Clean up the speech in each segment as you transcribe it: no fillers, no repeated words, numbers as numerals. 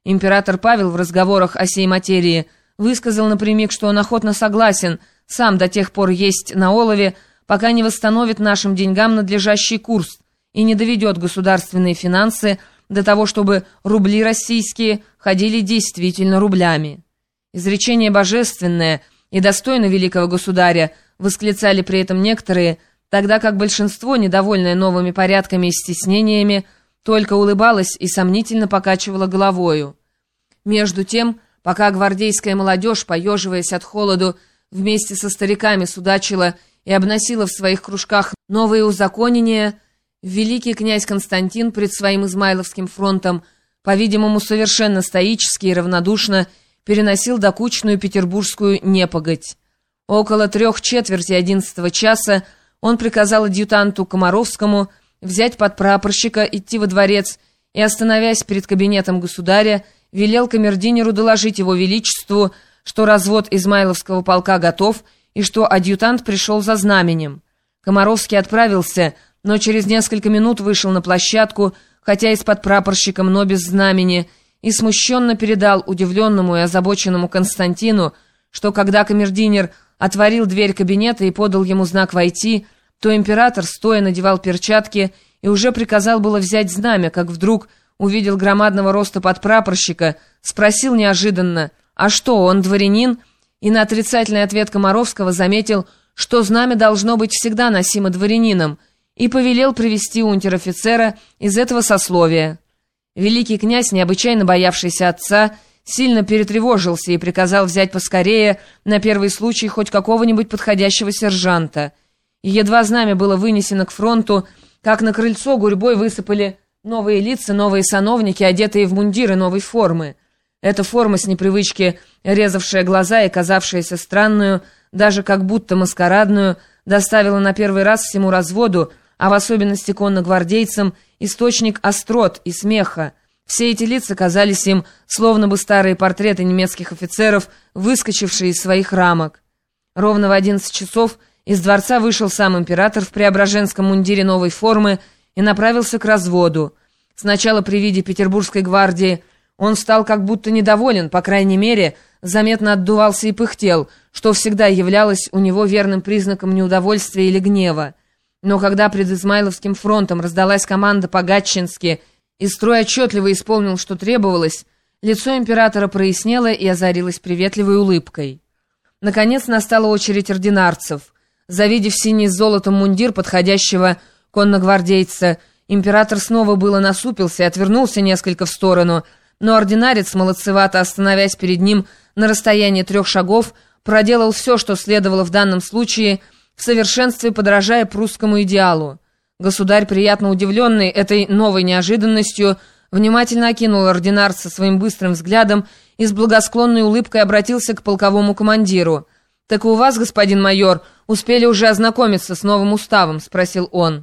Император Павел в разговорах о сей материи высказал напрямик, что он охотно согласен сам до тех пор есть на олове, пока не восстановит нашим деньгам надлежащий курс и не доведет государственные финансы до того, чтобы рубли российские ходили действительно рублями. Изречение божественное и достойно великого государя, восклицали при этом некоторые, тогда как большинство, недовольное новыми порядками и стеснениями, только улыбалось и сомнительно покачивало головою. Между тем, пока гвардейская молодежь, поеживаясь от холоду, вместе со стариками судачила и обносила в своих кружках новые узаконения, великий князь Константин пред своим Измайловским фронтом, по-видимому, совершенно стоически и равнодушно переносил докучную петербургскую непогодь. Около 3:45 часа он приказал адъютанту Комаровскому взять подпрапорщика, идти во дворец и, остановясь перед кабинетом государя, велел камердинеру доложить его величеству, что развод Измайловского полка готов и что адъютант пришел за знаменем. Комаровский отправился, но через несколько минут вышел на площадку, хотя и с подпрапорщиком, но без знамени, и смущенно передал удивленному и озабоченному Константину, что когда камердинер отворил дверь кабинета и подал ему знак войти, то император, стоя, надевал перчатки и уже приказал было взять знамя, как вдруг увидел громадного роста подпрапорщика, спросил неожиданно: «А что, он дворянин?» И на отрицательный ответ Комаровского заметил, что знамя должно быть всегда носимо дворянином, и повелел привести унтер-офицера из этого сословия. Великий князь, необычайно боявшийся отца, сильно перетревожился и приказал взять поскорее на первый случай хоть какого-нибудь подходящего сержанта. И едва знамя было вынесено к фронту, как на крыльцо гурьбой высыпали новые лица, новые сановники, одетые в мундиры новой формы. Эта форма, с непривычки резавшая глаза и казавшаяся странную, даже как будто маскарадную, доставила на первый раз всему разводу, а в особенности конногвардейцам, источник острот и смеха. Все эти лица казались им словно бы старые портреты немецких офицеров, выскочившие из своих рамок. Ровно в 11 часов из дворца вышел сам император в преображенском мундире новой формы и направился к разводу. Сначала при виде петербургской гвардии он стал как будто недоволен, по крайней мере, заметно отдувался и пыхтел, что всегда являлось у него верным признаком неудовольствия или гнева. Но когда пред Измайловским фронтом раздалась команда по-гатчински, и строй отчетливо исполнил, что требовалось, лицо императора прояснело и озарилось приветливой улыбкой. Наконец настала очередь ординарцев. Завидев синий с золотом мундир подходящего конногвардейца, император снова было насупился и отвернулся несколько в сторону, но ординарец, молодцевато остановясь перед ним на расстоянии 3 шагов, проделал все, что следовало в данном случае, в совершенстве подражая прусскому идеалу. Государь, приятно удивленный этой новой неожиданностью, внимательно окинул ординарца своим быстрым взглядом и с благосклонной улыбкой обратился к полковому командиру. «Так у вас, господин майор, успели уже ознакомиться с новым уставом?» — спросил он.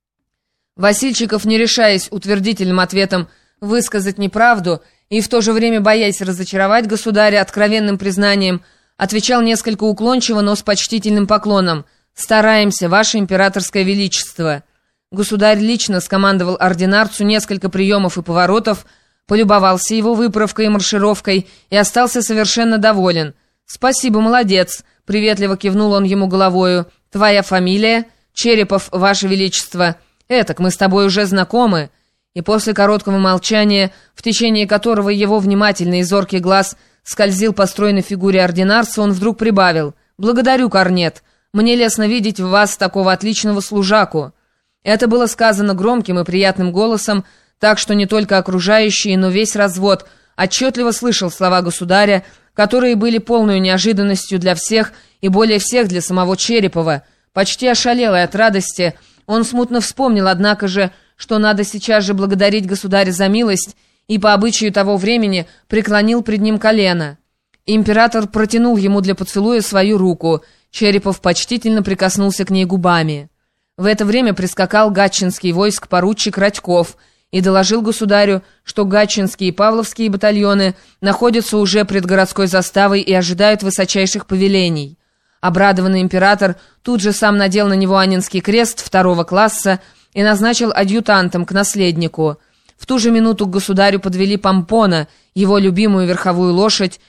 Васильчиков, не решаясь утвердительным ответом высказать неправду и в то же время боясь разочаровать государя откровенным признанием, отвечал несколько уклончиво, но с почтительным поклоном: «Стараемся, ваше императорское величество». Государь лично скомандовал ординарцу несколько приемов и поворотов, полюбовался его выправкой и маршировкой и остался совершенно доволен. «Спасибо, молодец», — приветливо кивнул он ему головою. «Твоя фамилия?» «Черепов, ваше величество». «Этак, мы с тобой уже знакомы». И после короткого молчания, в течение которого его внимательный и зоркий глаз скользил по стройной фигуре ординарца, он вдруг прибавил: «Благодарю, корнет. Мне лестно видеть в вас такого отличного служаку». Это было сказано громким и приятным голосом, так что не только окружающие, но весь развод отчетливо слышал слова государя, которые были полной неожиданностью для всех и более всех для самого Черепова. Почти ошалелый от радости, он смутно вспомнил, однако же, что надо сейчас же благодарить государя за милость, и по обычаю того времени преклонил пред ним колено. Император протянул ему для поцелуя свою руку. Черепов почтительно прикоснулся к ней губами. В это время прискакал гатчинский войск поручик Радьков и доложил государю, что гатчинские и павловские батальоны находятся уже пред городской заставой и ожидают высочайших повелений. Обрадованный император тут же сам надел на него Анненский крест 2 класса и назначил адъютантом к наследнику. В ту же минуту к государю подвели помпона, его любимую верховую лошадь